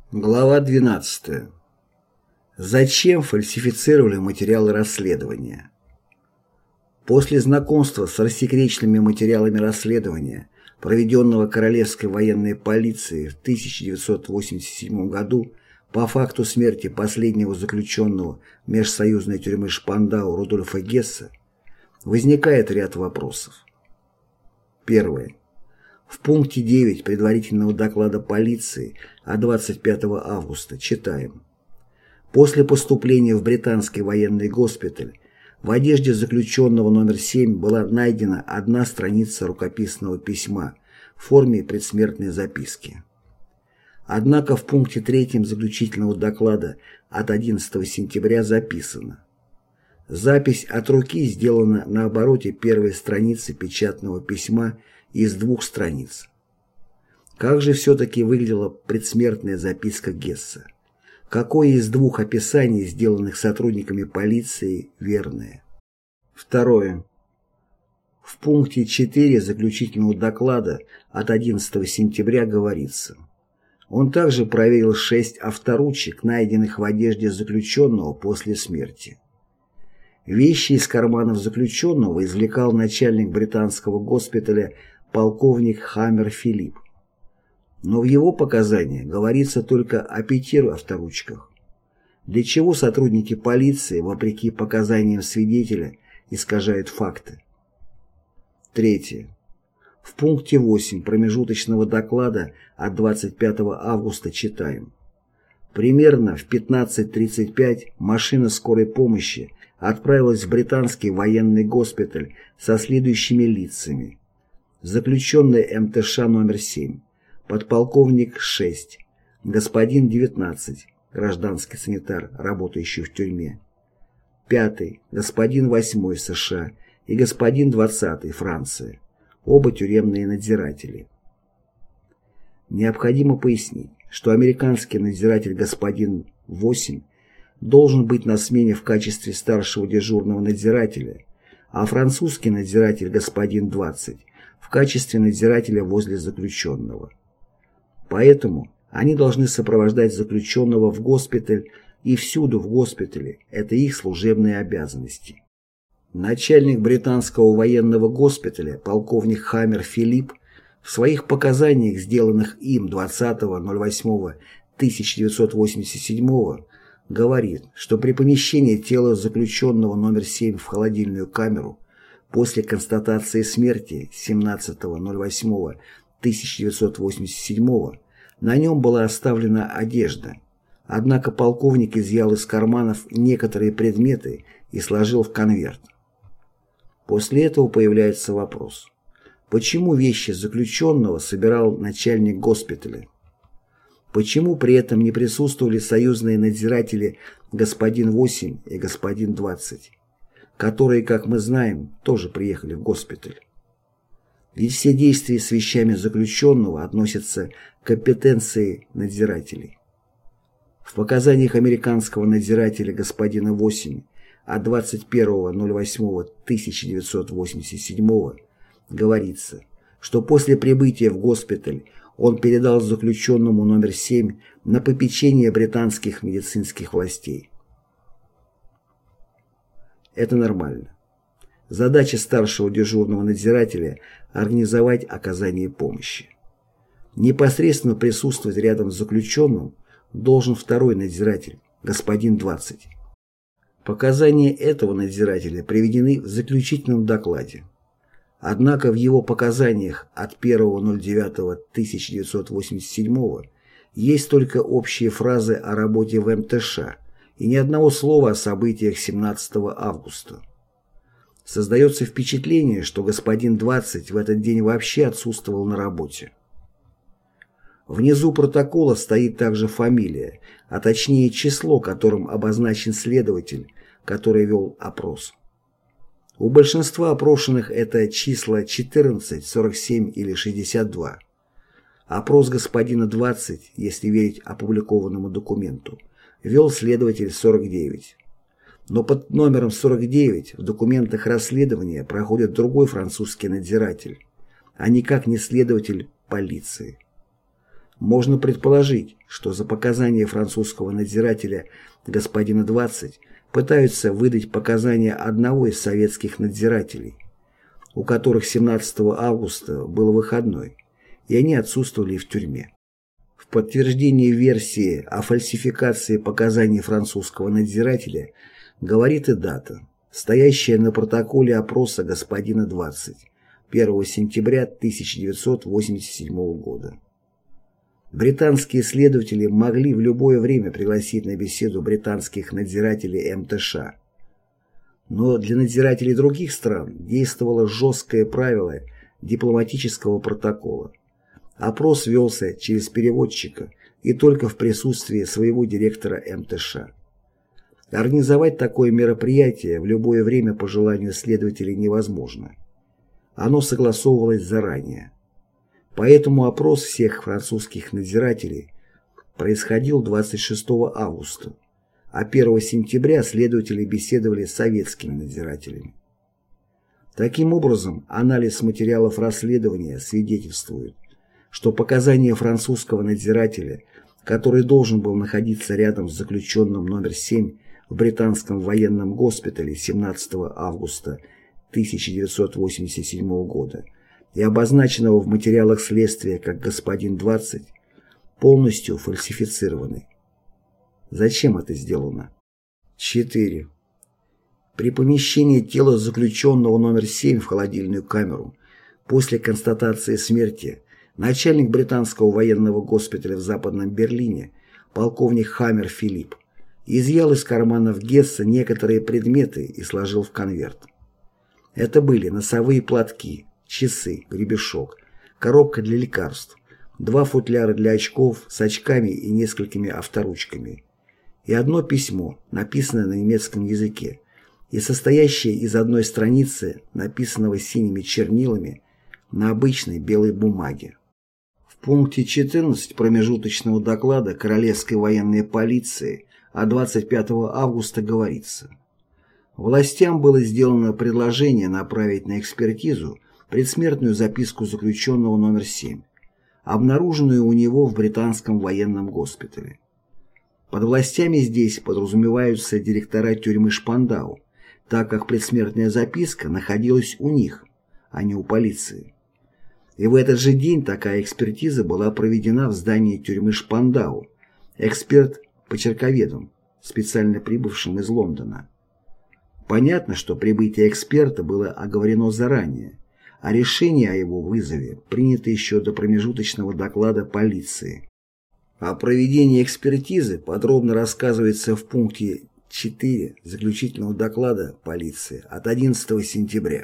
Глава 12. Зачем фальсифицировали материалы расследования? После знакомства с рассекреченными материалами расследования, проведенного Королевской военной полицией в 1987 году по факту смерти последнего заключенного межсоюзной тюрьмы Шпандау Рудольфа Гесса, возникает ряд вопросов. Первое. В пункте 9 предварительного доклада полиции от 25 августа читаем: «После поступления в британский военный госпиталь в одежде заключенного номер 7 была найдена одна страница рукописного письма в форме предсмертной записки». Однако в пункте 3 заключительного доклада от 11 сентября записано: «Запись от руки сделана на обороте первой страницы печатного письма из 2 страниц». Как же все-таки выглядела предсмертная записка Гесса? Какое из 2 описаний, сделанных сотрудниками полиции, верное? Второе. В пункте 4 заключительного доклада от 11 сентября говорится: он также проверил 6 авторучек, найденных в одежде заключенного после смерти. Вещи из карманов заключенного извлекал начальник британского госпиталя полковник Хаммер Филипп. Но в его показаниях говорится только о 5 авторучках. Для чего сотрудники полиции, вопреки показаниям свидетеля, искажают факты? Третье. В пункте 8 промежуточного доклада от 25 августа читаем: примерно в 15:35 машина скорой помощи отправилась в британский военный госпиталь со следующими лицами: заключенный МТШ номер 7, подполковник 6, господин 19, гражданский санитар, работающий в тюрьме, 5, господин 8 США и господин 20, Франция, оба тюремные надзиратели. Необходимо пояснить, что американский надзиратель господин 8 должен быть на смене в качестве старшего дежурного надзирателя, а французский надзиратель господин 20 в качестве надзирателя возле заключенного. Поэтому они должны сопровождать заключенного в госпиталь и всюду в госпитале, это их служебные обязанности. Начальник британского военного госпиталя полковник Хаммер Филипп в своих показаниях, сделанных им 20.08.1987, говорит, что при помещении тела заключенного номер 7 в холодильную камеру после констатации смерти 17.08.1987 на нем была оставлена одежда, однако полковник изъял из карманов некоторые предметы и сложил в конверт. После этого появляется вопрос: почему вещи заключенного собирал начальник госпиталя? Почему при этом не присутствовали союзные надзиратели господин 8 и господин 20, которые, как мы знаем, тоже приехали в госпиталь? Ведь все действия с вещами заключенного относятся к компетенции надзирателей. В показаниях американского надзирателя господина 8 от 21.08.1987 говорится, что после прибытия в госпиталь он передал заключенному номер 7 на попечение британских медицинских властей. Это нормально. Задача старшего дежурного надзирателя – организовать оказание помощи. Непосредственно присутствовать рядом с заключенным должен второй надзиратель, господин 20. Показания этого надзирателя приведены в заключительном докладе. Однако в его показаниях от 1.09.1987 есть только общие фразы о работе в МТШ и ни одного слова о событиях 17 августа. Создается впечатление, что господин 20 в этот день вообще отсутствовал на работе. Внизу протокола стоит также фамилия, а точнее число, которым обозначен следователь, который вел опрос. У большинства опрошенных это числа 14, 47 или 62. Опрос господина 20, если верить опубликованному документу, вел следователь 49. Но под номером 49 в документах расследования проходит другой французский надзиратель, а никак не следователь полиции. Можно предположить, что за показания французского надзирателя господина 20 пытаются выдать показания одного из советских надзирателей, у которых 17 августа был выходной, и они отсутствовали в тюрьме. В подтверждение версии о фальсификации показаний французского надзирателя говорит и дата, стоящая на протоколе опроса господина 20, 1 сентября 1987 года. Британские следователи могли в любое время пригласить на беседу британских надзирателей МТШ. Но для надзирателей других стран действовало жесткое правило дипломатического протокола. Опрос велся через переводчика и только в присутствии своего директора МТШ. Организовать такое мероприятие в любое время по желанию следователей невозможно. Оно согласовывалось заранее. Поэтому опрос всех французских надзирателей происходил 26 августа, а 1 сентября следователи беседовали с советскими надзирателями. Таким образом, анализ материалов расследования свидетельствует, что показания французского надзирателя, который должен был находиться рядом с заключенным номер 7 в британском военном госпитале 17 августа 1987 года, и обозначенного в материалах следствия как господин 20, полностью фальсифицированы. Зачем это сделано? 4. При помещении тела заключенного номер 7 в холодильную камеру после констатации смерти начальник британского военного госпиталя в Западном Берлине, полковник Хаммер Филипп, изъял из карманов Гесса некоторые предметы и сложил в конверт. Это были носовые платки, часы, гребешок, коробка для лекарств, 2 футляра для очков с очками и несколькими авторучками, и одно письмо, написанное на немецком языке, и состоящее из одной страницы, написанного синими чернилами, на обычной белой бумаге. В пункте 14 промежуточного доклада Королевской военной полиции от 25 августа говорится: властям было сделано предложение направить на экспертизу предсмертную записку заключенного номер 7, обнаруженную у него в британском военном госпитале. Под властями здесь подразумеваются директора тюрьмы Шпандау, так как предсмертная записка находилась у них, а не у полиции. И в этот же день такая экспертиза была проведена в здании тюрьмы Шпандау, эксперт-почерковедом, специально прибывшим из Лондона. Понятно, что прибытие эксперта было оговорено заранее, а решение о его вызове принято еще до промежуточного доклада полиции. О проведении экспертизы подробно рассказывается в пункте 4 заключительного доклада полиции от 11 сентября.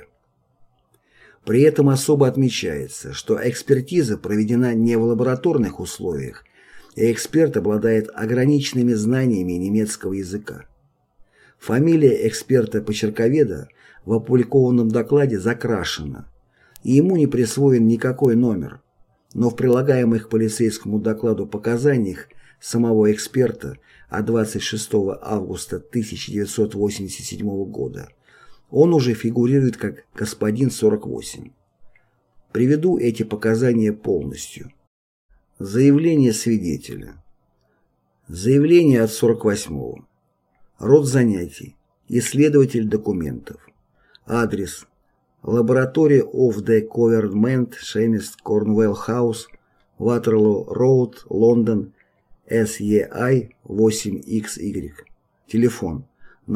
При этом особо отмечается, что экспертиза проведена не в лабораторных условиях, и эксперт обладает ограниченными знаниями немецкого языка. Фамилия эксперта-почерковеда в опубликованном докладе закрашена, и ему не присвоен никакой номер, но в прилагаемых к полицейскому докладу показаниях самого эксперта от 26 августа 1987 года он уже фигурирует как господин 48. Приведу эти показания полностью. Заявление свидетеля. Заявление от 48-го. Род занятий. Исследователь документов. Адрес. Laboratory of the Government, Chemist Cornwall House, Waterloo Road, London, SEI 8XY. Телефон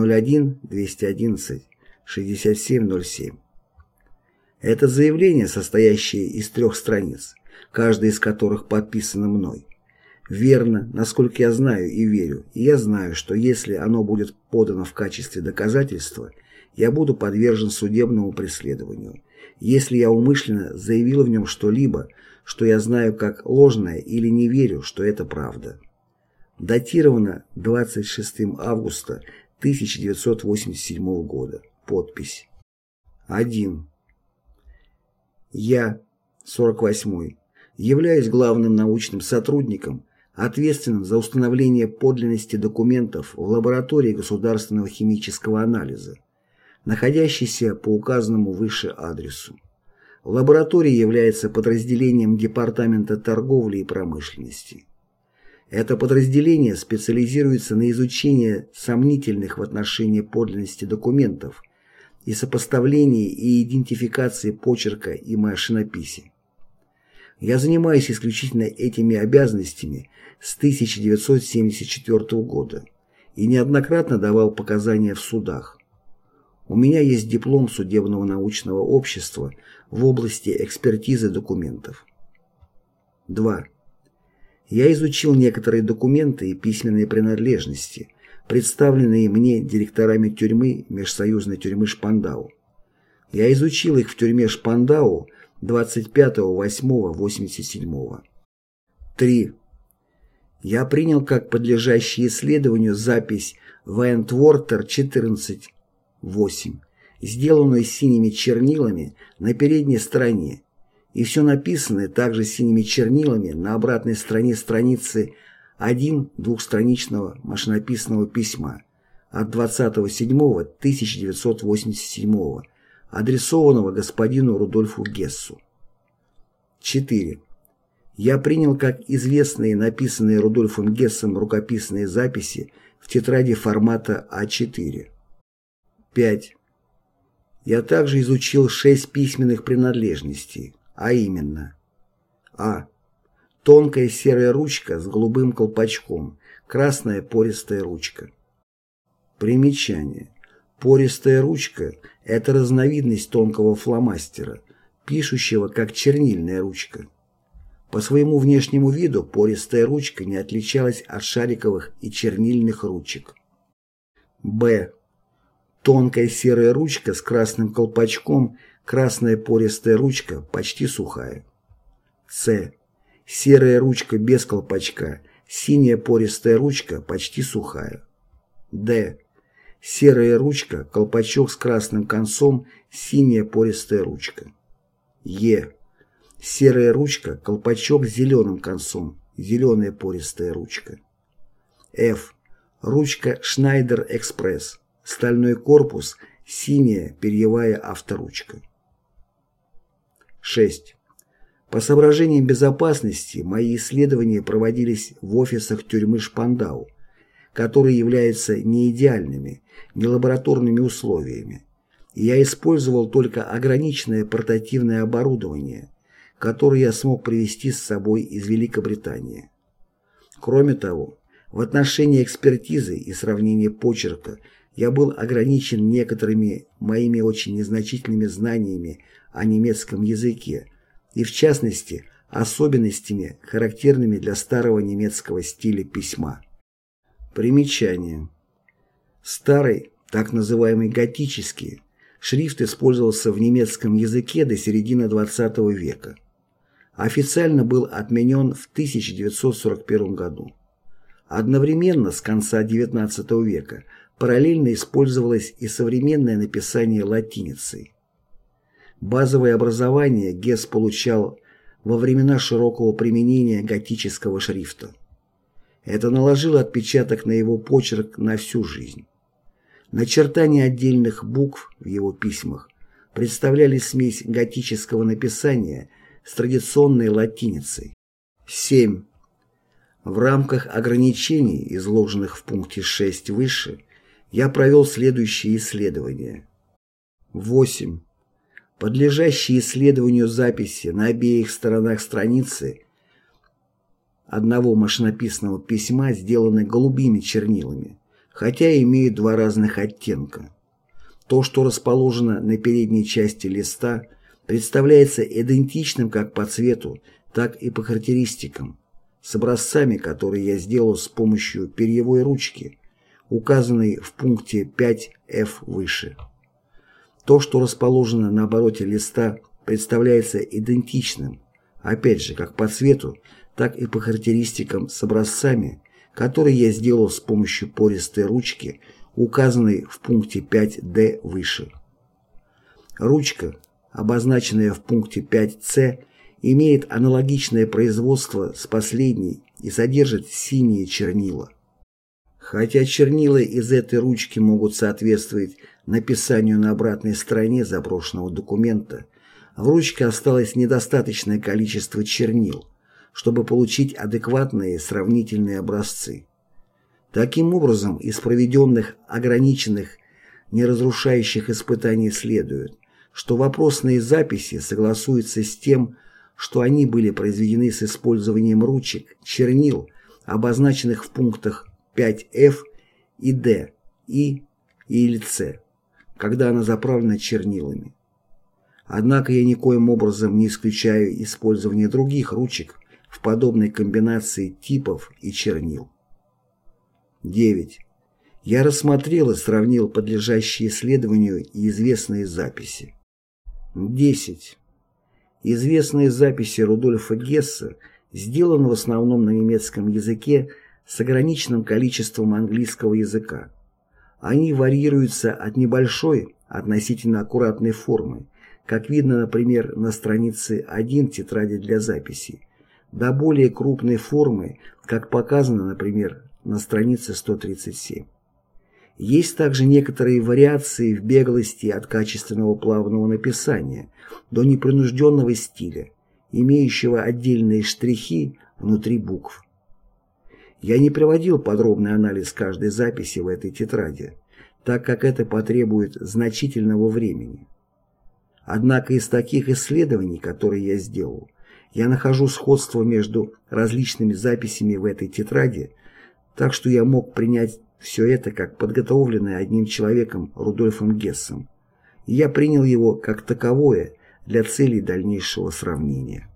01-211-6707. Это заявление, состоящее из 3 страниц, каждая из которых подписана мной. Верно, насколько я знаю и верю, и я знаю, что если оно будет подано в качестве доказательства, я буду подвержен судебному преследованию, если я умышленно заявил в нем что-либо, что я знаю как ложное или не верю, что это правда. Датировано 26 августа 1987 года. Подпись. 1. Я, 48-й, являюсь главным научным сотрудником, ответственным за установление подлинности документов в лаборатории государственного химического анализа, находящейся по указанному выше адресу. Лаборатория является подразделением Департамента торговли и промышленности. Это подразделение специализируется на изучении сомнительных в отношении подлинности документов и сопоставлении и идентификации почерка и машинописи. Я занимаюсь исключительно этими обязанностями с 1974 года и неоднократно давал показания в судах. У меня есть диплом Судебного научного общества в области экспертизы документов. 2. Я изучил некоторые документы и письменные принадлежности, представленные мне директорами тюрьмы межсоюзной тюрьмы Шпандау. Я изучил их в тюрьме Шпандау 25.08.87. 3. Я принял как подлежащий исследованию запись Вентвортер 14.8, сделанную синими чернилами на передней стороне, и все написанное также синими чернилами на обратной стороне страницы 1 двухстраничного машинописного письма от 20.07.1987, адресованного господину Рудольфу Гессу. 4. Я принял как известные написанные Рудольфом Гессом рукописные записи в тетради формата А4. 5. Я также изучил 6 письменных принадлежностей, а именно: А. Тонкая серая ручка с голубым колпачком, красная пористая ручка. Примечание. Пористая ручка – это разновидность тонкого фломастера, пишущего как чернильная ручка. По своему внешнему виду пористая ручка не отличалась от шариковых и чернильных ручек. Б. Тонкая серая ручка с красным колпачком, красная пористая ручка, почти сухая. С. Серая ручка без колпачка, синяя пористая ручка, почти сухая. Д. Серая ручка, колпачок с красным концом, синяя пористая ручка. Е. Серая ручка, колпачок с зеленым концом, зеленая пористая ручка. Ф. Ручка Schneider Express, стальной корпус, синяя перьевая авторучка. 6. По соображениям безопасности мои исследования проводились в офисах тюрьмы Шпандау, которые являются не идеальными, не лабораторными условиями, и я использовал только ограниченное портативное оборудование, которое я смог привезти с собой из Великобритании. Кроме того, в отношении экспертизы и сравнения почерка я был ограничен некоторыми моими очень незначительными знаниями о немецком языке и, в частности, особенностями, характерными для старого немецкого стиля письма. Примечание. Старый, так называемый готический, шрифт использовался в немецком языке до середины XX века. Официально был отменен в 1941 году. Одновременно с конца XIX века параллельно использовалось и современное написание латиницей. Базовое образование Гесс получал во времена широкого применения готического шрифта. Это наложило отпечаток на его почерк на всю жизнь. Начертания отдельных букв в его письмах представляли смесь готического написания с традиционной латиницей. 7. В рамках ограничений, изложенных в пункте 6 выше, я провел следующие исследования. 8. Подлежащие исследованию записи на обеих сторонах страницы одного машинописного письма сделаны голубыми чернилами, хотя и имеют два разных оттенка. То, что расположено на передней части листа, представляется идентичным как по цвету, так и по характеристикам, с образцами, которые я сделал с помощью перьевой ручки, указанной в пункте 5F выше. То, что расположено на обороте листа, представляется идентичным, опять же, как по цвету, так и по характеристикам с образцами, которые я сделал с помощью пористой ручки, указанной в пункте 5D выше. Ручка, обозначенная в пункте 5C, имеет аналогичное производство с последней и содержит синие чернила. Хотя чернила из этой ручки могут соответствовать написанию на обратной стороне заброшенного документа, В ручке осталось недостаточное количество чернил, чтобы получить адекватные сравнительные образцы. Таким образом, из проведенных ограниченных, неразрушающих испытаний следует, что вопросные записи согласуются с тем, что они были произведены с использованием ручек, чернил, обозначенных в пунктах 5F и D, И или С, когда она заправлена чернилами. Однако я никоим образом не исключаю использование других ручек в подобной комбинации типов и чернил. 9. Я рассмотрел и сравнил подлежащие исследованию и известные записи. 10. Известные записи Рудольфа Гесса сделаны в основном на немецком языке с ограниченным количеством английского языка. Они варьируются от небольшой, относительно аккуратной формы, как видно, например, на странице 1 тетради для записей, до более крупной формы, как показано, например, на странице 137. Есть также некоторые вариации в беглости от качественного плавного написания до непринужденного стиля, имеющего отдельные штрихи внутри букв. Я не приводил подробный анализ каждой записи в этой тетради, так как это потребует значительного времени. Однако из таких исследований, которые я сделал, я нахожу сходство между различными записями в этой тетради, так что я мог принять все это как подготовленное одним человеком Рудольфом Гессом, и я принял его как таковое для целей дальнейшего сравнения.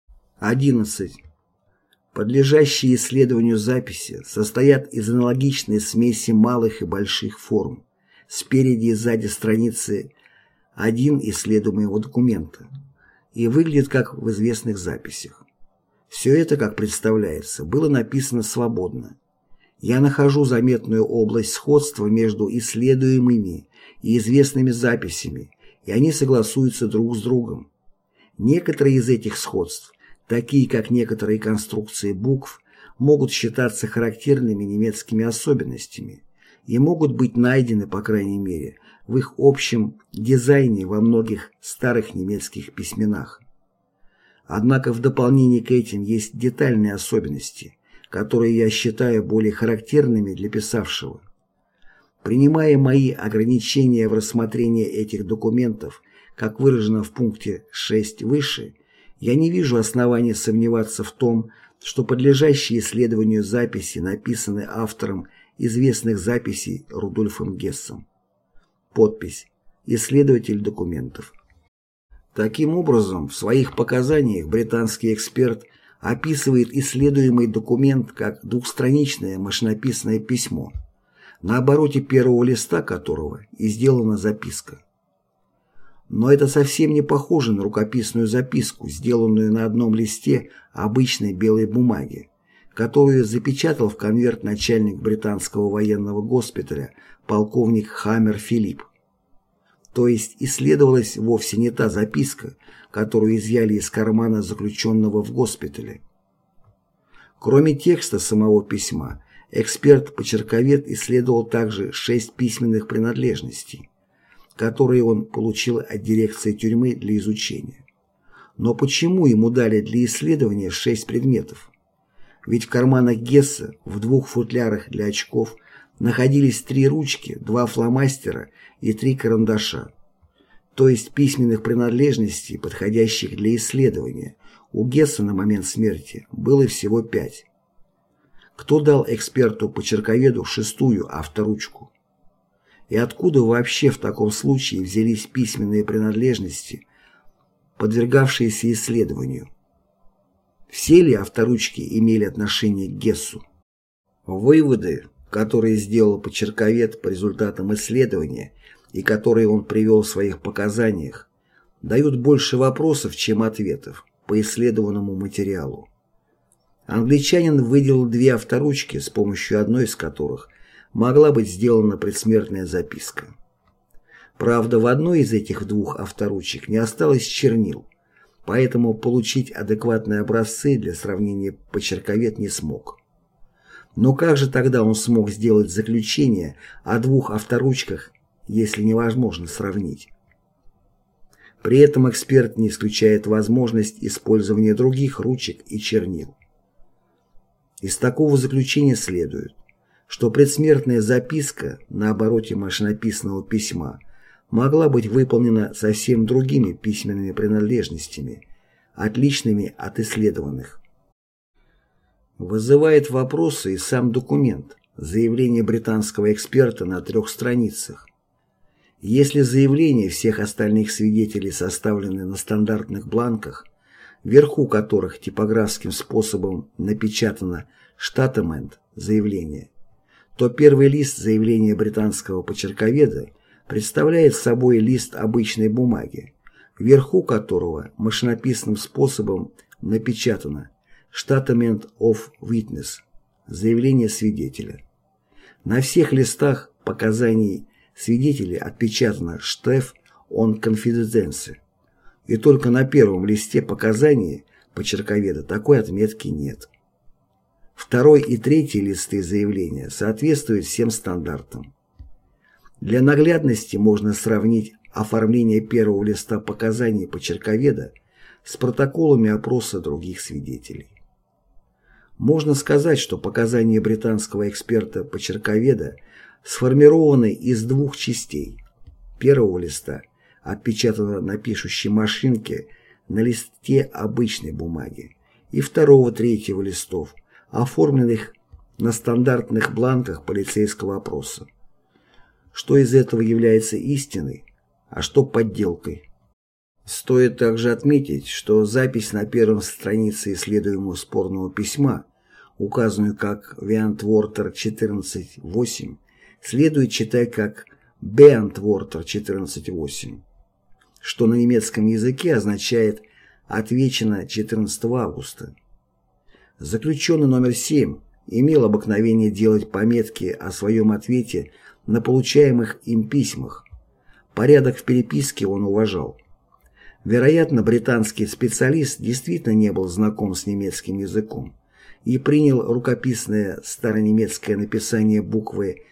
11. Подлежащие исследованию записи состоят из аналогичной смеси малых и больших форм, спереди и сзади страницы 1 исследуемого документа, и выглядят как в известных записях. Все это, как представляется, было написано свободно. Я нахожу заметную область сходства между исследуемыми и известными записями, и они согласуются друг с другом. Некоторые из этих сходств, такие как некоторые конструкции букв, могут считаться характерными немецкими особенностями и могут быть найдены, по крайней мере, в их общем дизайне во многих старых немецких письменах. Однако в дополнение к этим есть детальные особенности, которые я считаю более характерными для писавшего. Принимая мои ограничения в рассмотрении этих документов, как выражено в пункте 6 выше, я не вижу оснований сомневаться в том, что подлежащие исследованию записи написаны автором известных записей Рудольфом Гессом. Подпись «Исследователь документов». Таким образом, в своих показаниях британский эксперт описывает исследуемый документ как двухстраничное машинописное письмо, на обороте первого листа которого и сделана записка. Но это совсем не похоже на рукописную записку, сделанную на одном листе обычной белой бумаги, которую запечатал в конверт начальник британского военного госпиталя полковник Хаммер Филипп. То есть исследовалась вовсе не та записка, которую изъяли из кармана заключенного в госпитале. Кроме текста самого письма, эксперт-почерковед исследовал также 6 письменных принадлежностей, которые он получил от дирекции тюрьмы для изучения. Но почему ему дали для исследования 6 предметов? Ведь в карманах Гесса в 2 футлярах для очков находились 3 ручки, 2 фломастера и 3 карандаша. То есть письменных принадлежностей, подходящих для исследования, у Гесса на момент смерти было всего 5. Кто дал эксперту-почерковеду 6-ю авторучку? И откуда вообще в таком случае взялись письменные принадлежности, подвергавшиеся исследованию? Все ли авторучки имели отношение к Гессу? Выводы, которые сделал почерковед по результатам исследования и которые он привел в своих показаниях, дают больше вопросов, чем ответов по исследованному материалу. Англичанин выделил 2 авторучки, с помощью одной из которых могла быть сделана предсмертная записка. Правда, в одной из этих 2 авторучек не осталось чернил, поэтому получить адекватные образцы для сравнения почерковед не смог. Но как же тогда он смог сделать заключение о 2 авторучках, если невозможно сравнить? При этом эксперт не исключает возможность использования других ручек и чернил. Из такого заключения следует, что предсмертная записка на обороте машинописного письма могла быть выполнена совсем другими письменными принадлежностями, отличными от исследованных. Вызывает вопросы и сам документ, заявление британского эксперта на 3 страницах. Если заявления всех остальных свидетелей составлены на стандартных бланках, вверху которых типографским способом напечатано «штатемент» заявление, то первый лист заявления британского почерковеда представляет собой лист обычной бумаги, вверху которого машинописным способом напечатано «Statement of Witness» заявление свидетеля. На всех листах показаний свидетелей отпечатано «Штеф on Confidence», и только на первом листе показаний почерковеда такой отметки нет. Второй и третий листы заявления соответствуют всем стандартам. Для наглядности можно сравнить оформление первого листа показаний почерковеда с протоколами опроса других свидетелей. Можно сказать, что показания британского эксперта-почерковеда сформированы из 2 частей. Первого листа, отпечатанного на пишущей машинке на листе обычной бумаги, и второго-третьего листов, оформленных на стандартных бланках полицейского опроса. Что из этого является истиной, а что подделкой? Стоит также отметить, что запись на первой странице исследуемого спорного письма, указанную как Виантвортер 14.8, следует читать как Беантвортер 14.8, что на немецком языке означает «отвечено 14 августа». Заключенный номер 7 имел обыкновение делать пометки о своем ответе на получаемых им письмах. Порядок в переписке он уважал. Вероятно, британский специалист действительно не был знаком с немецким языком и принял рукописное старонемецкое написание буквы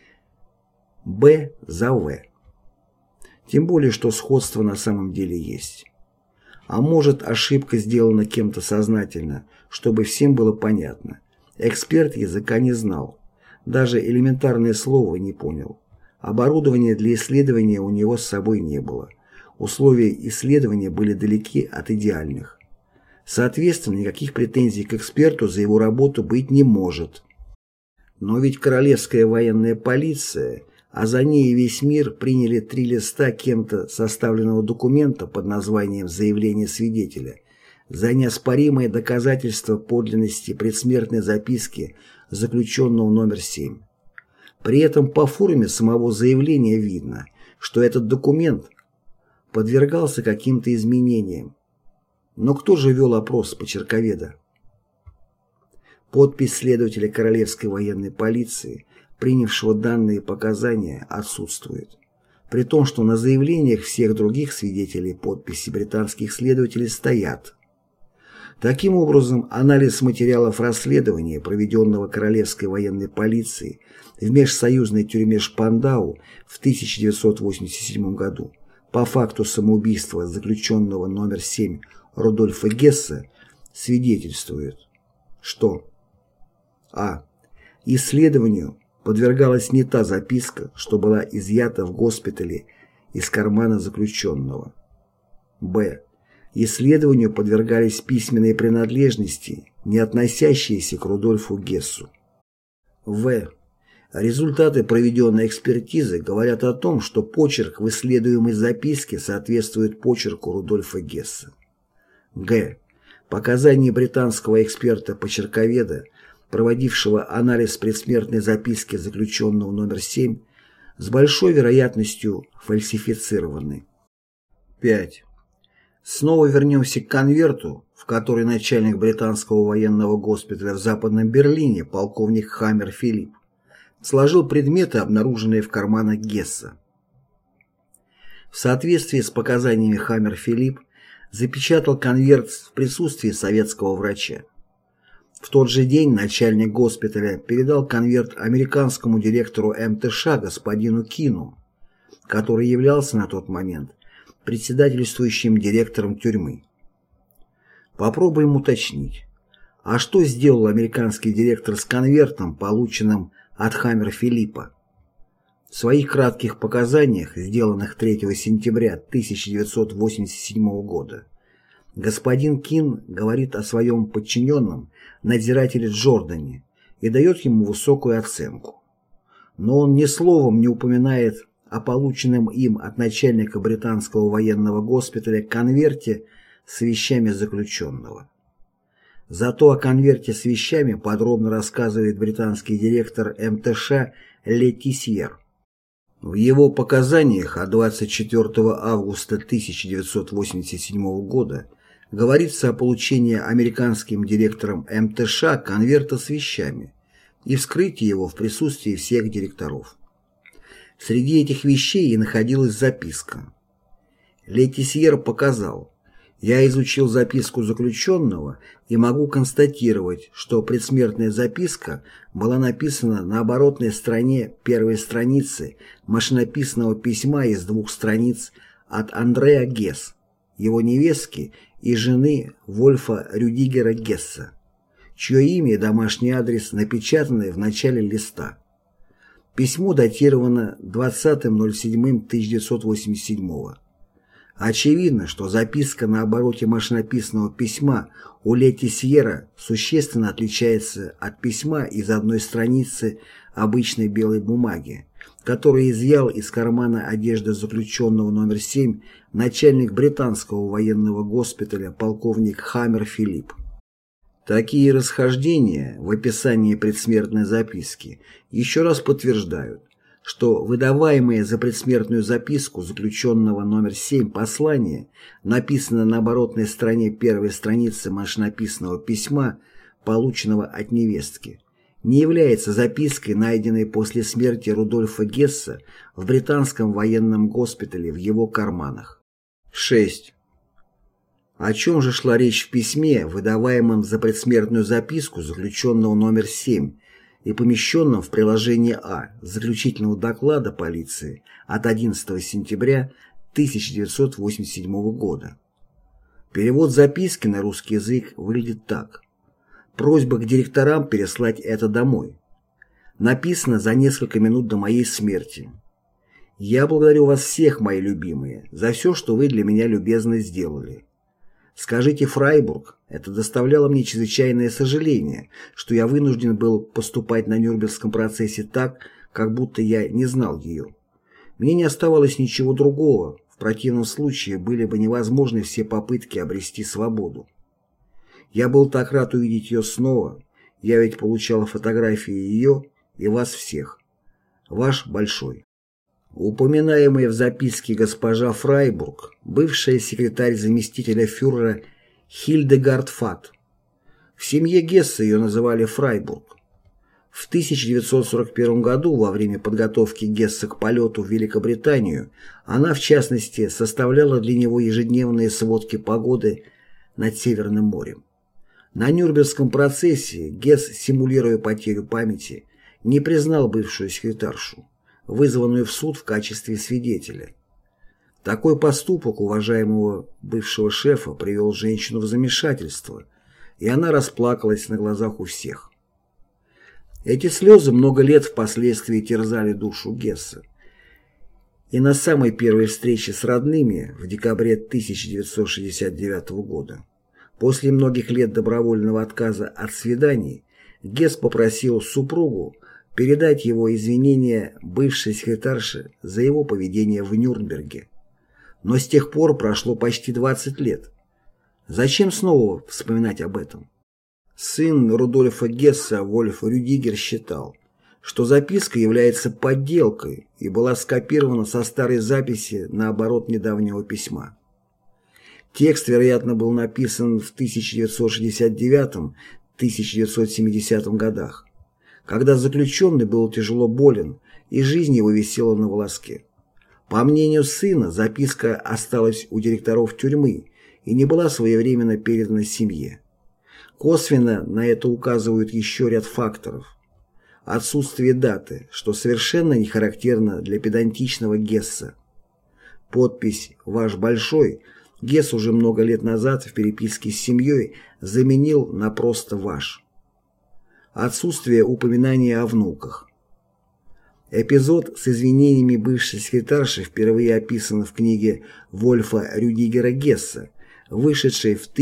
«Б» за «В». Тем более, что сходство на самом деле есть. А может, ошибка сделана кем-то сознательно, чтобы всем было понятно. Эксперт языка не знал, даже элементарное слово не понял. Оборудования для исследования у него с собой не было. Условия исследования были далеки от идеальных. Соответственно, никаких претензий к эксперту за его работу быть не может. Но ведь королевская военная полиция, а за ней и весь мир приняли 3 листа кем-то составленного документа под названием «Заявление свидетеля» за неоспоримое доказательство подлинности предсмертной записки заключенного номер 7. При этом по форме самого заявления видно, что этот документ подвергался каким-то изменениям. Но кто же вел опрос почерковеда? Подпись следователя Королевской военной полиции, принявшего данные показания, отсутствует, при том, что на заявлениях всех других свидетелей подписи британских следователей стоят. Таким образом, анализ материалов расследования, проведенного Королевской военной полицией в межсоюзной тюрьме Шпандау в 1987 году по факту самоубийства заключенного номер 7 Рудольфа Гесса, свидетельствует, что а. Исследованию подвергалась не та записка, что была изъята в госпитале из кармана заключенного. Б. Исследованию подвергались письменные принадлежности, не относящиеся к Рудольфу Гессу. В. Результаты проведенной экспертизы говорят о том, что почерк в исследуемой записке соответствует почерку Рудольфа Гесса. Г. Показания британского эксперта-почерковеда, проводившего анализ предсмертной записки заключенного номер 7, с большой вероятностью фальсифицированы. 5. Снова вернемся к конверту, в который начальник британского военного госпиталя в Западном Берлине, полковник Хаммер Филипп, сложил предметы, обнаруженные в карманах Гесса. В соответствии с показаниями Хаммер Филипп запечатал конверт в присутствии советского врача. В тот же день начальник госпиталя передал конверт американскому директору МТШ господину Кину, который являлся на тот момент председательствующим директором тюрьмы. Попробуем уточнить. А что сделал американский директор с конвертом, полученным от Хаммер Филиппа? В своих кратких показаниях, сделанных 3 сентября 1987 года, господин Кин говорит о своем подчиненном, надзирателе Джордане, и дает ему высокую оценку. Но он ни словом не упоминает о полученном им от начальника британского военного госпиталя конверте с вещами заключенного. Зато о конверте с вещами подробно рассказывает британский директор МТШ Летисьер. В его показаниях от 24 августа 1987 года говорится о получении американским директором МТШ конверта с вещами и вскрытии его в присутствии всех директоров. Среди этих вещей и находилась записка. Летисьер показал: «Я изучил записку заключенного и могу констатировать, что предсмертная записка была написана на оборотной стороне первой страницы машинописного письма из 2 страниц от Андреа Гесс, его невестки и жены Вольфа Рюдигера Гесса, чье имя и домашний адрес напечатаны в начале листа. Письмо датировано 20.07.1987. Очевидно, что записка на обороте машинописного письма у Летисьера существенно отличается от письма из одной страницы обычной белой бумаги, которую изъял из кармана одежды заключенного номер 7 начальник британского военного госпиталя полковник Хаммер Филипп. Такие расхождения в описании предсмертной записки еще раз подтверждают, что выдаваемое за предсмертную записку заключенного номер 7 послание написано на оборотной стороне первой страницы машинописного письма, полученного от невестки, не является запиской, найденной после смерти Рудольфа Гесса в британском военном госпитале в его карманах. 6. О чем же шла речь в письме, выдаваемом за предсмертную записку заключенного номер 7 и помещенном в приложение А заключительного доклада полиции от 11 сентября 1987 года? Перевод записки на русский язык выглядит так: «Просьба к директорам переслать это домой. Написано за несколько минут до моей смерти. Я благодарю вас всех, мои любимые, за все, что вы для меня любезно сделали. Скажите Фрайбург, это доставляло мне чрезвычайное сожаление, что я вынужден был поступать на Нюрнбергском процессе так, как будто я не знал ее. Мне не оставалось ничего другого, в противном случае были бы невозможны все попытки обрести свободу. Я был так рад увидеть ее снова, я ведь получал фотографии ее и вас всех. Ваш Большой». Упоминаемая в записке госпожа Фрайбург, бывшая секретарь заместителя фюрера Хильдегард Фат. В семье Гесса ее называли Фрайбург. В 1941 году, во время подготовки Гесса к полету в Великобританию, она, в частности, составляла для него ежедневные сводки погоды над Северным морем. На Нюрнбергском процессе Гесс, симулируя потерю памяти, не признал бывшую секретаршу, вызванную в суд в качестве свидетеля. Такой поступок уважаемого бывшего шефа привел женщину в замешательство, и она расплакалась на глазах у всех. Эти слезы много лет впоследствии терзали душу Гесса. И на самой первой встрече с родными в декабре 1969 года, после многих лет добровольного отказа от свиданий, Гесс попросил супругу передать его извинения бывшей секретарше за его поведение в Нюрнберге. Но с тех пор прошло почти 20 лет. Зачем снова вспоминать об этом? Сын Рудольфа Гесса Вольф Рюдигер считал, что записка является подделкой и была скопирована со старой записи наоборот недавнего письма. Текст, вероятно, был написан в 1969-1970 годах, когда заключенный был тяжело болен, и жизнь его висела на волоске. По мнению сына, записка осталась у директоров тюрьмы и не была своевременно передана семье. Косвенно на это указывают еще ряд факторов. Отсутствие даты, что совершенно не характерно для педантичного Гесса. Подпись «Ваш Большой» Гесс уже много лет назад в переписке с семьей заменил на просто «Ваш». Отсутствие упоминания о внуках. Эпизод с извинениями бывшей секретарши впервые описан в книге Вольфа Рюдигера Гесса, вышедшей в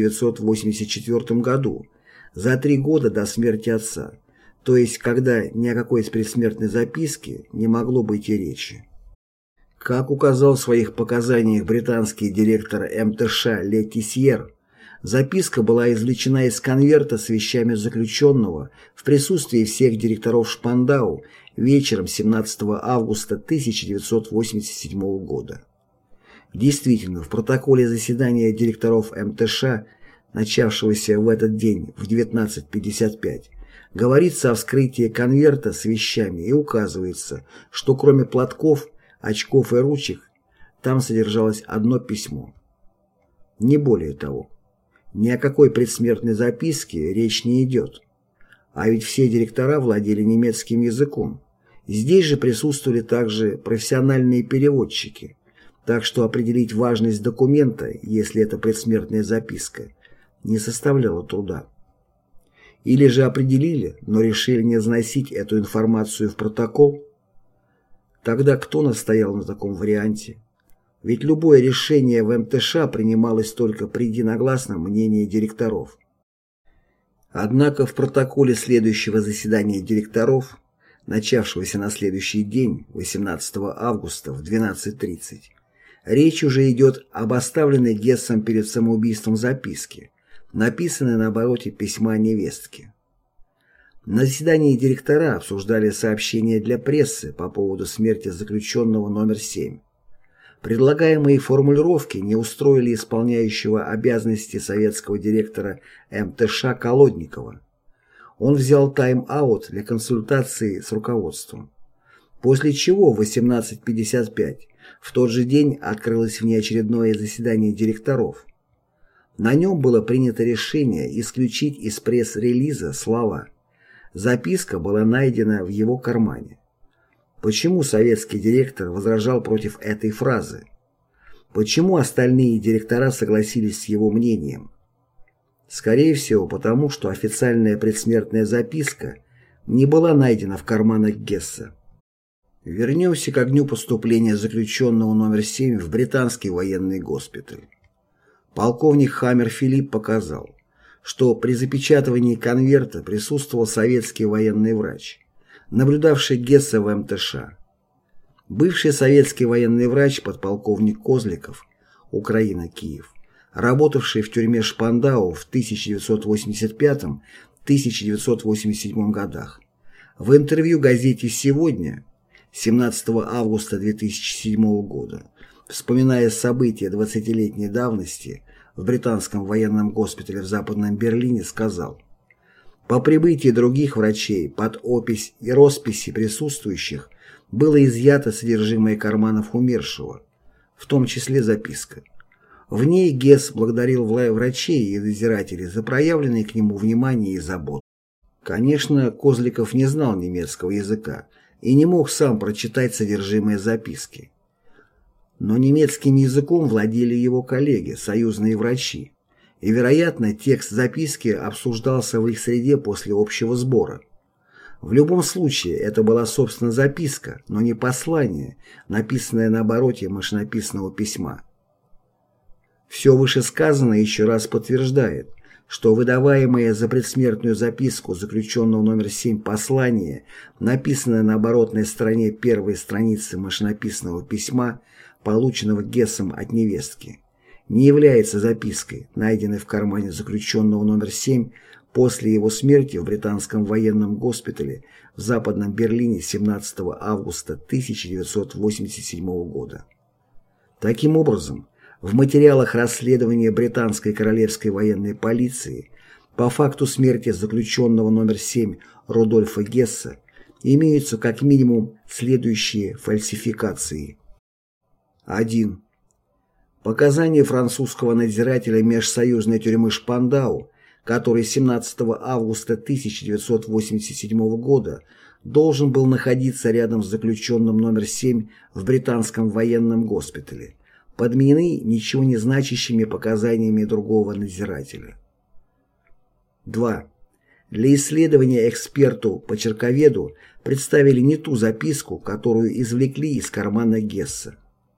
1984 году, за 3 года до смерти отца, то есть когда ни о какой предсмертной записке не могло быть и речи. Как указал в своих показаниях британский директор МТШ Летисьер, записка была извлечена из конверта с вещами заключенного в присутствии всех директоров Шпандау вечером 17 августа 1987 года. Действительно, в протоколе заседания директоров МТШ, начавшегося в этот день в 19:55, говорится о вскрытии конверта с вещами и указывается, что кроме платков, очков и ручек, там содержалось одно письмо. Не более того. Ни о какой предсмертной записке речь не идет. А ведь все директора владели немецким языком. Здесь же присутствовали также профессиональные переводчики, так что определить важность документа, если это предсмертная записка, не составляло труда. Или же определили, но решили не заносить эту информацию в протокол? Тогда кто настоял на таком варианте? Ведь любое решение в МТШ принималось только при единогласном мнении директоров. Однако в протоколе следующего заседания директоров, начавшегося на следующий день, 18 августа в 12:30, речь уже идет об оставленной Гессом перед самоубийством записке, написанной на обороте письма невестки. На заседании директора обсуждали сообщения для прессы по поводу смерти заключенного номер 7. Предлагаемые формулировки не устроили исполняющего обязанности советского директора МТШ Колодникова. Он взял тайм-аут для консультации с руководством. После чего в 18:55 в тот же день открылось внеочередное заседание директоров. На нем было принято решение исключить из пресс-релиза слова «Записка была найдена в его кармане». Почему советский директор возражал против этой фразы? Почему остальные директора согласились с его мнением? Скорее всего, потому что официальная предсмертная записка не была найдена в карманах Гесса. Вернемся к дню поступления заключенного номер 7 в британский военный госпиталь. Полковник Хаммер Филипп показал, что при запечатывании конверта присутствовал советский военный врач, наблюдавший Гесса в МТШ. Бывший советский военный врач подполковник Козликов, Украина, Киев, работавший в тюрьме Шпандау в 1985-1987 годах, в интервью газете «Сегодня» 17 августа 2007 года, вспоминая события 20-летней давности в британском военном госпитале в Западном Берлине, сказал: «По прибытии других врачей под опись и росписи присутствующих было изъято содержимое карманов умершего, в том числе записка. В ней Гесс благодарил врачей и надзирателей за проявленное к нему внимание и заботу». Конечно, Козликов не знал немецкого языка и не мог сам прочитать содержимое записки. Но немецким языком владели его коллеги, союзные врачи, и, вероятно, текст записки обсуждался в их среде после общего сбора. В любом случае, это была, собственно, записка, но не послание, написанное на обороте машинописного письма. Все вышесказанное еще раз подтверждает, что выдаваемое за предсмертную записку заключенного номер 7 послание, написанное на оборотной стороне первой страницы машинописного письма, полученного Гессом от невестки, не является запиской, найденной в кармане заключенного номер 7 после его смерти в британском военном госпитале в Западном Берлине 17 августа 1987 года. Таким образом, в материалах расследования британской королевской военной полиции по факту смерти заключенного номер 7 Рудольфа Гесса имеются как минимум следующие фальсификации. 1. Показания французского надзирателя межсоюзной тюрьмы Шпандау который 17 августа 1987 года должен был находиться рядом с заключенным номер 7 в британском военном госпитале, подменены ничего не значащими показаниями другого надзирателя. 2. Для исследования эксперту-почерковеду представили не ту записку, которую извлекли из кармана Гесса.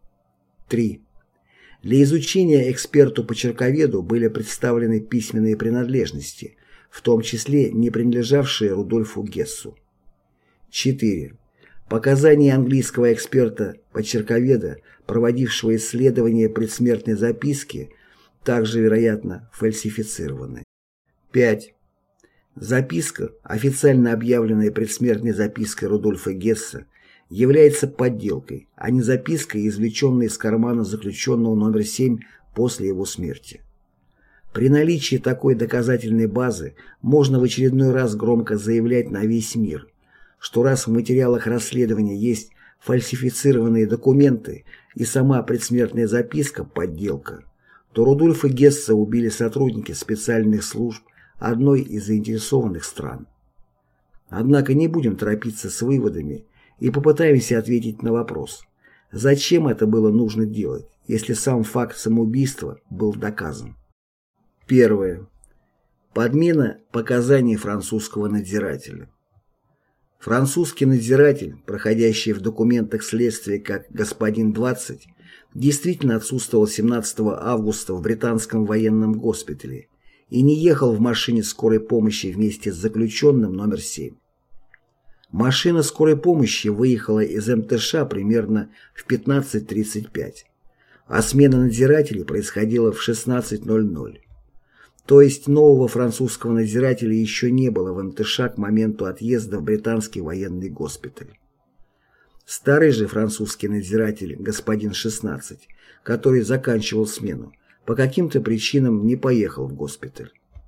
3. Для изучения эксперту-почерковеду были представлены письменные принадлежности, в том числе не принадлежавшие Рудольфу Гессу. 4. Показания английского эксперта-почерковеда, проводившего исследование предсмертной записки, также, вероятно, фальсифицированы. 5. Записка, официально объявленная предсмертной запиской Рудольфа Гесса, является подделкой, а не запиской, извлеченной из кармана заключенного номер 7 после его смерти. При наличии такой доказательной базы можно в очередной раз громко заявлять на весь мир, что раз в материалах расследования есть фальсифицированные документы и сама предсмертная записка – подделка, то Рудольфа Гесса убили сотрудники специальных служб одной из заинтересованных стран. Однако не будем торопиться с выводами и попытаемся ответить на вопрос, зачем это было нужно делать, если сам факт самоубийства был доказан. Первое. Подмена показаний французского надзирателя. Французский надзиратель, проходящий в документах следствия как господин 20, действительно отсутствовал 17 августа в британском военном госпитале и не ехал в машине скорой помощи вместе с заключенным номер 7. Машина скорой помощи выехала из МТШ примерно в 15:35, а смена надзирателей происходила в 16:00. То есть нового французского надзирателя еще не было в МТШ к моменту отъезда в британский военный госпиталь. Старый же французский надзиратель, господин 16, который заканчивал смену, по каким-то причинам не поехал в госпиталь.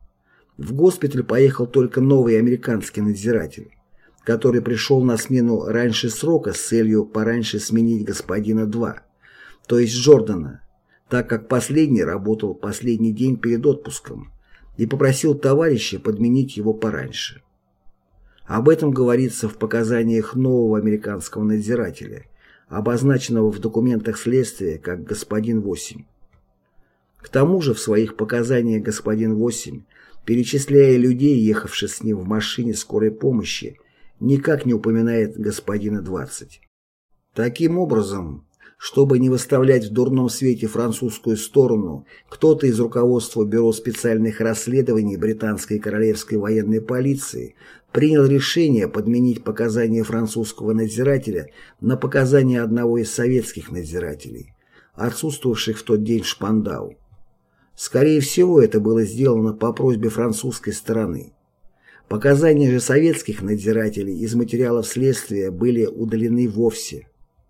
В госпиталь поехал только новый американский надзиратель, который пришел на смену раньше срока с целью пораньше сменить господина 2, то есть Джордана, так как последний работал последний день перед отпуском и попросил товарища подменить его пораньше. Об этом говорится в показаниях нового американского надзирателя, обозначенного в документах следствия как господин 8. К тому же в своих показаниях господин 8, перечисляя людей, ехавших с ним в машине скорой помощи, никак не упоминает господина 20. Таким образом, чтобы не выставлять в дурном свете французскую сторону, кто-то из руководства Бюро специальных расследований британской королевской военной полиции принял решение подменить показания французского надзирателя на показания одного из советских надзирателей, отсутствовавших в тот день в Шпандау. Скорее всего, это было сделано по просьбе французской стороны. Показания же советских надзирателей из материалов следствия были удалены вовсе.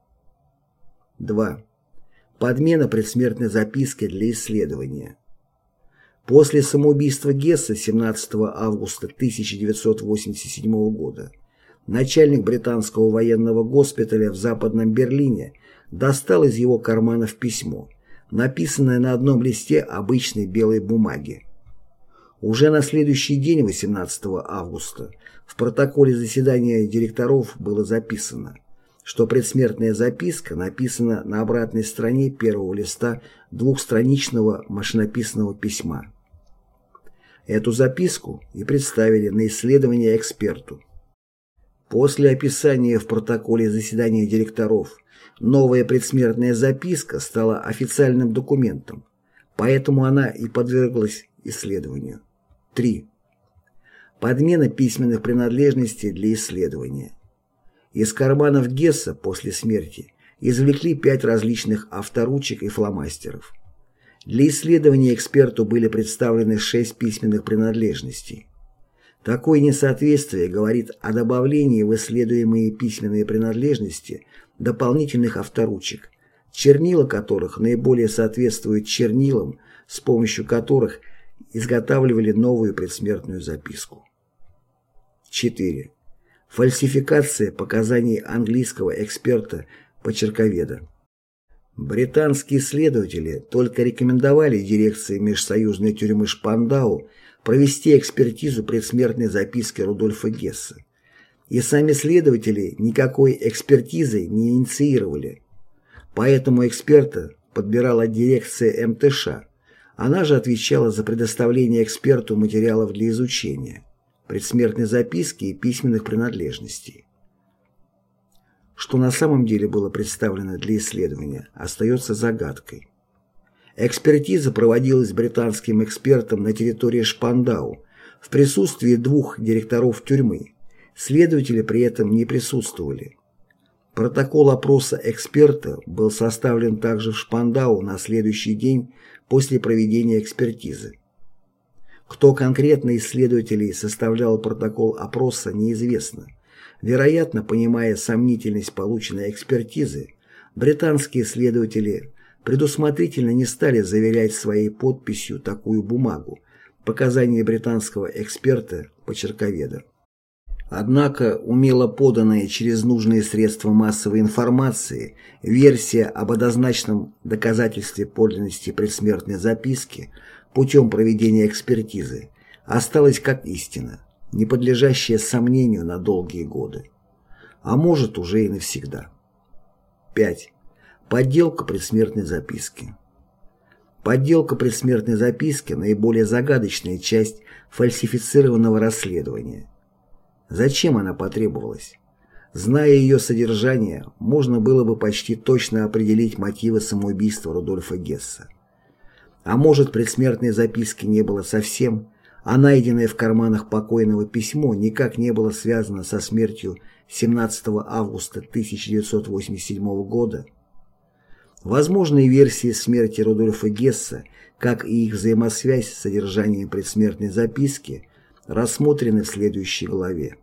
2. Подмена предсмертной записки для исследования. После самоубийства Гесса 17 августа 1987 года начальник британского военного госпиталя в Западном Берлине достал из его карманов письмо, написанное на одном листе обычной белой бумаги. Уже на следующий день, 18 августа, в протоколе заседания директоров было записано, что предсмертная записка написана на обратной стороне первого листа двухстраничного машинописного письма. Эту записку и представили на исследование эксперту. После описания в протоколе заседания директоров новая предсмертная записка стала официальным документом, поэтому она и подверглась исследованию. 3. Подмена письменных принадлежностей для исследования. Из карманов Гесса после смерти извлекли 5 различных авторучек и фломастеров. Для исследования эксперту были представлены 6 письменных принадлежностей. Такое несоответствие говорит о добавлении в исследуемые письменные принадлежности дополнительных авторучек, чернила которых наиболее соответствуют чернилам, с помощью которых изготавливали новую предсмертную записку. 4. Фальсификация показаний английского эксперта-почерковеда. Британские следователи только рекомендовали дирекции межсоюзной тюрьмы Шпандау провести экспертизу предсмертной записки Рудольфа Гесса. И сами следователи никакой экспертизы не инициировали. Поэтому эксперта подбирала дирекция МТШ. Она же отвечала за предоставление эксперту материалов для изучения, предсмертной записки и письменных принадлежностей. Что на самом деле было представлено для исследования, остается загадкой. Экспертиза проводилась британским экспертом на территории Шпандау в присутствии 2 директоров тюрьмы. Следователи при этом не присутствовали. Протокол опроса эксперта был составлен также в Шпандау на следующий день после проведения экспертизы. Кто конкретно из следователей составлял протокол опроса, неизвестно. Вероятно, понимая сомнительность полученной экспертизы, британские следователи предусмотрительно не стали заверять своей подписью такую бумагу, показания британского эксперта-почерковеда. Однако умело поданная через нужные средства массовой информации версия об однозначном доказательстве подлинности предсмертной записки путем проведения экспертизы осталась как истина, не подлежащая сомнению на долгие годы. А может, уже и навсегда. 5. Подделка предсмертной записки. Подделка предсмертной записки – наиболее загадочная часть фальсифицированного расследования. Зачем она потребовалась? Зная ее содержание, можно было бы почти точно определить мотивы самоубийства Рудольфа Гесса. А может, предсмертной записки не было совсем, а найденное в карманах покойного письмо никак не было связано со смертью 17 августа 1987 года. Возможные версии смерти Рудольфа Гесса, как и их взаимосвязь с содержанием предсмертной записки, рассмотрены в следующей главе.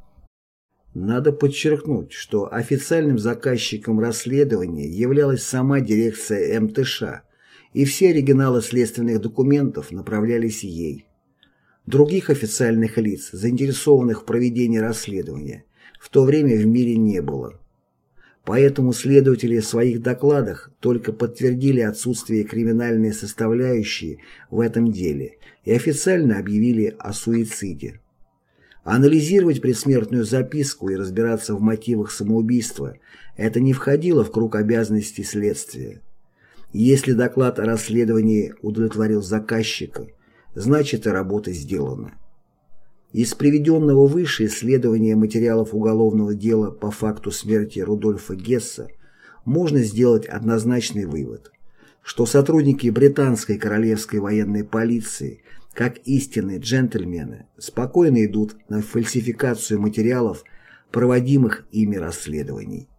Надо подчеркнуть, что официальным заказчиком расследования являлась сама дирекция МТШ, и все оригиналы следственных документов направлялись ей. Других официальных лиц, заинтересованных в проведении расследования, в то время в мире не было. Поэтому следователи в своих докладах только подтвердили отсутствие криминальной составляющей в этом деле и официально объявили о суициде. Анализировать предсмертную записку и разбираться в мотивах самоубийства – это не входило в круг обязанностей следствия. Если доклад о расследовании удовлетворил заказчика, значит и работа сделана. Из приведенного выше исследования материалов уголовного дела по факту смерти Рудольфа Гесса можно сделать однозначный вывод, что сотрудники британской королевской военной полиции, как истинные джентльмены, спокойно идут на фальсификацию материалов, проводимых ими расследований.